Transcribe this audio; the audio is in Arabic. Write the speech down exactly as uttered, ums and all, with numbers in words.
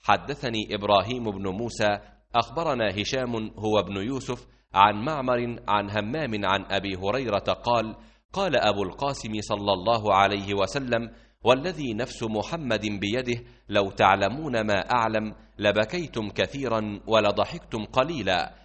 حدثني إبراهيم بن موسى أخبرنا هشام هو ابن يوسف عن معمر عن همام عن أبي هريرة قال: قال أبو القاسم صلى الله عليه وسلم: والذي نفس محمد بيده لو تعلمون ما أعلم لبكيتم كثيرا ولضحكتم قليلا،